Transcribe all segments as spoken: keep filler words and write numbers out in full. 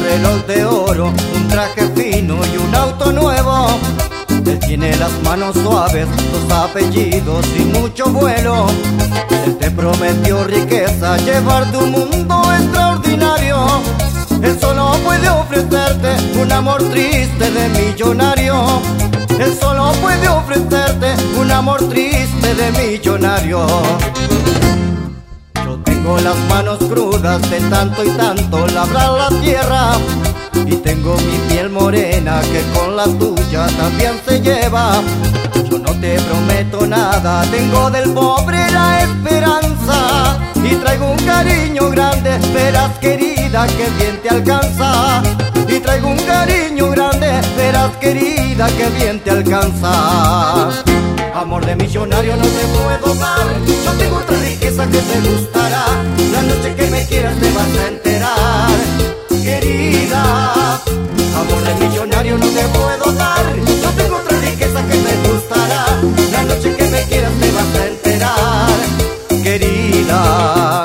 reloj de oro, un traje fino y un auto nuevo. Él tiene las manos suaves, dos apellidos y mucho vuelo. Él te prometió riqueza, llevar de un mundo extraordinario. Él solo puede ofrecerte un amor triste de millonario. Él solo puede ofrecerte un amor triste de millonario. Yo tengo las manos crudas de tanto y tanto labrar la tierra, y tengo mi piel morena que con la tuya también se lleva. Yo no te prometo nada, tengo del pobre la esperanza, y traigo un cariño grande, verás querida que bien te alcanza. Y traigo un cariño grande, verás querida que bien te alcanza. Amor de millonario no te puedo dar, yo tengo otra riqueza que te gustará. La noche que me quieras te vas a enterar, querida. Amor de millonario no te puedo dar, yo tengo otra riqueza que te gustará. La noche que me quieras te vas a enterar, querida.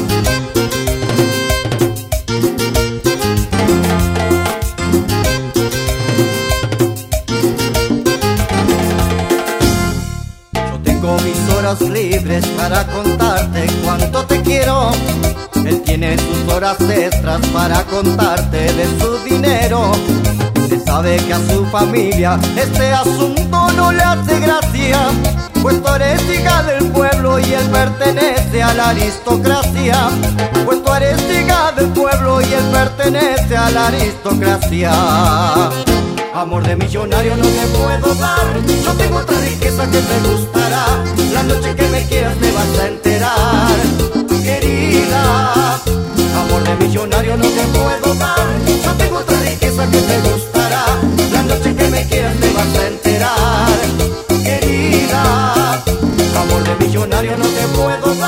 Tengo mis horas libres para contarte cuánto te quiero. Él tiene sus horas extras para contarte de su dinero. Se sabe que a su familia este asunto no le hace gracia, pues tú eres hija del pueblo y él pertenece a la aristocracia. Pues tú eres hija del pueblo y él pertenece a la aristocracia. Amor de millonario no te puedo dar, yo tengo otra riqueza que te gustará. La noche que me quieras te vas a enterar, querida. Amor de millonario no te puedo dar, yo tengo otra riqueza que te gustará. La noche que me quieras te vas a enterar, querida. Amor de millonario no te puedo dar.